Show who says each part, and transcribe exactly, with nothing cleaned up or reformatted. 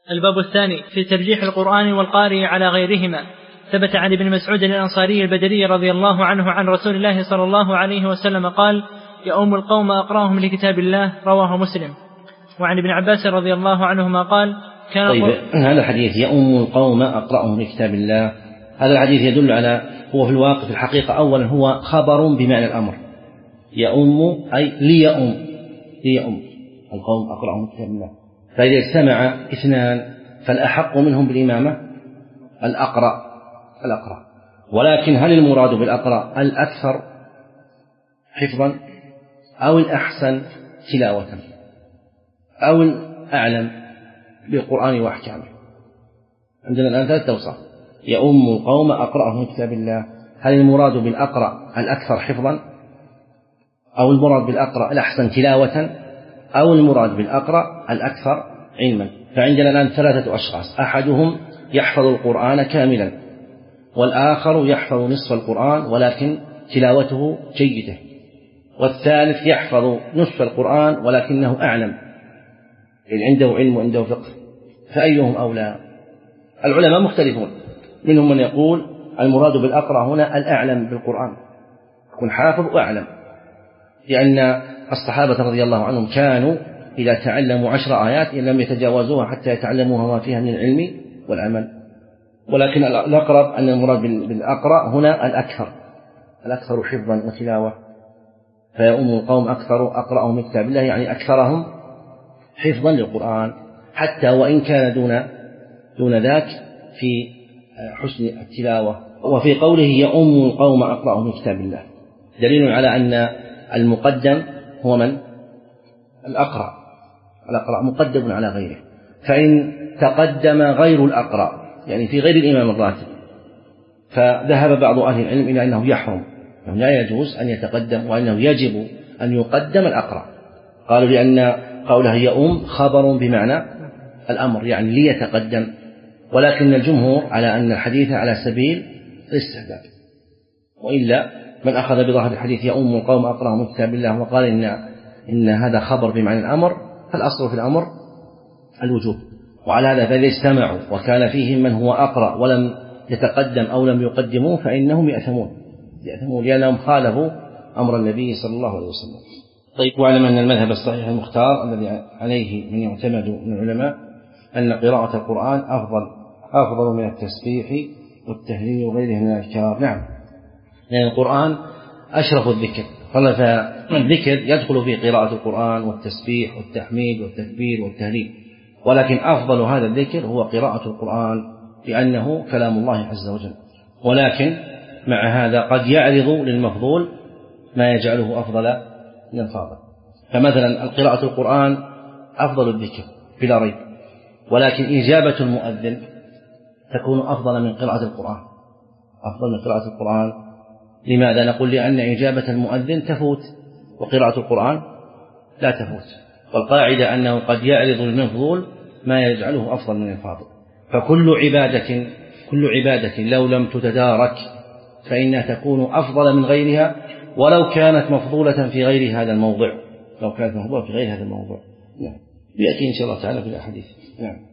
Speaker 1: الباب الثاني في ترجيح القرآن والقارئ على غيرهما. ثبت عن ابن مسعود الأنصاري البدري رضي الله عنه عن رسول الله صلى الله عليه وسلم قال: يؤم القوم أقرأهم لكتاب الله، رواه مسلم. وعن ابن عباس رضي الله عنهما قال: كان
Speaker 2: طيب هذا الحديث يؤم القوم أقرأهم لكتاب الله، هذا الحديث يدل على، هو في الواقع في الحقيقة أولا هو خبر بمعنى الأمر، يؤم أي ليؤم، ليؤم القوم أقرأهم لكتاب الله. فإذا اجتمع اثنان فالأحق منهم بالإمامة الأقرأ الأقرأ ولكن هل المراد بالأقرأ الأكثر حفظا أو الأحسن تلاوة أو الأعلم بالقرآن وأحكامه؟ عندنا الآن ثلاثة أوصاف: يؤم القوم أقرأهم كتاب الله، هل المراد بالأقرأ الأكثر حفظا أو المراد بالأقرأ الأحسن تلاوة أو المراد بالأقرأ الأكثر علما؟ فعندنا الآن ثلاثة أشخاص: أحدهم يحفظ القرآن كاملا، والآخر يحفظ نصف القرآن ولكن تلاوته جيدة، والثالث يحفظ نصف القرآن ولكنه أعلم، يعني عنده علم وعنده فقه، فأيهم أولى؟ العلماء مختلفون، منهم من يقول المراد بالأقرأ هنا الأعلم بالقرآن، يكون حافظ وأعلم، لأن الصحابة رضي الله عنهم كانوا إذا تعلموا عشر آيات لم يتجاوزوها حتى يتعلموها ما فيها من العلم والعمل. ولكن الأقرب أن المراد بالأقرأ هنا الأكثر، الأكثر حفظا وتلاوة. فيؤم القوم أكثر أقرأهم من كتاب الله، يعني أكثرهم حفظا للقرآن، حتى وإن كان دون دون ذاك في حسن التلاوة. وفي قوله يؤم القوم أقرأهم من كتاب الله دليل على أن المقدم هو من؟ الأقرأ، الأقرأ مقدم على غيره. فإن تقدم غير الأقرأ، يعني في غير الإمام الراتب، فذهب بعض أهل العلم إلى أنه يحرم، أنه لا يجوز أن يتقدم، وأنه يجب أن يقدم الأقرأ. قالوا لأن قوله يؤم خبر بمعنى الأمر، يعني ليتقدم. ولكن الجمهور على أن الحديث على سبيل الاستحباب، وإلا من أخذ بظاهر الحديث يؤم القوم أقرأهم من كتاب الله وقال إن, إن هذا خبر بمعنى الأمر، فالأصل في الأمر الوجوب. وعلى هذا فإذا اجتمعوا وكان فيهم من هو أقرأ ولم يتقدم أو لم يقدموه فإنهم يأثمون يأثمون لأنهم خالفوا أمر النبي صلى الله عليه وسلم. طيب، واعلم أن المذهب الصحيح المختار الذي عليه من يعتمد من العلماء أن قراءة القرآن أفضل أفضل من التسبيح والتهليل وغيره من الأذكار. نعم، لأن القرآن أشرف الذكر، فالذكر يدخل في قراءة القرآن والتسبيح والتحميد والتكبير والتهليل، ولكن أفضل هذا الذكر هو قراءة القرآن لأنه كلام الله عز وجل. ولكن مع هذا قد يعرض للمفضول ما يجعله أفضل من الفاضل، فمثلا القراءة القرآن أفضل الذكر بلا ريب، ولكن إجابة المؤذن تكون أفضل من قراءة القرآن، أفضل من قراءة القرآن. لماذا؟ نقول لأن إجابة المؤذن تفوت وقراءة القرآن لا تفوت، والقاعدة أنه قد يعرض للمفضول ما يجعله أفضل من الفاضل. فكل عبادة كل عبادة لو لم تتدارك فإنها تكون أفضل من غيرها، ولو كانت مفضولة في غير هذا الموضع، لو كانت مفضولة في غير هذا الموضع. نعم، يأتي إن شاء الله تعالى في الأحاديث. نعم.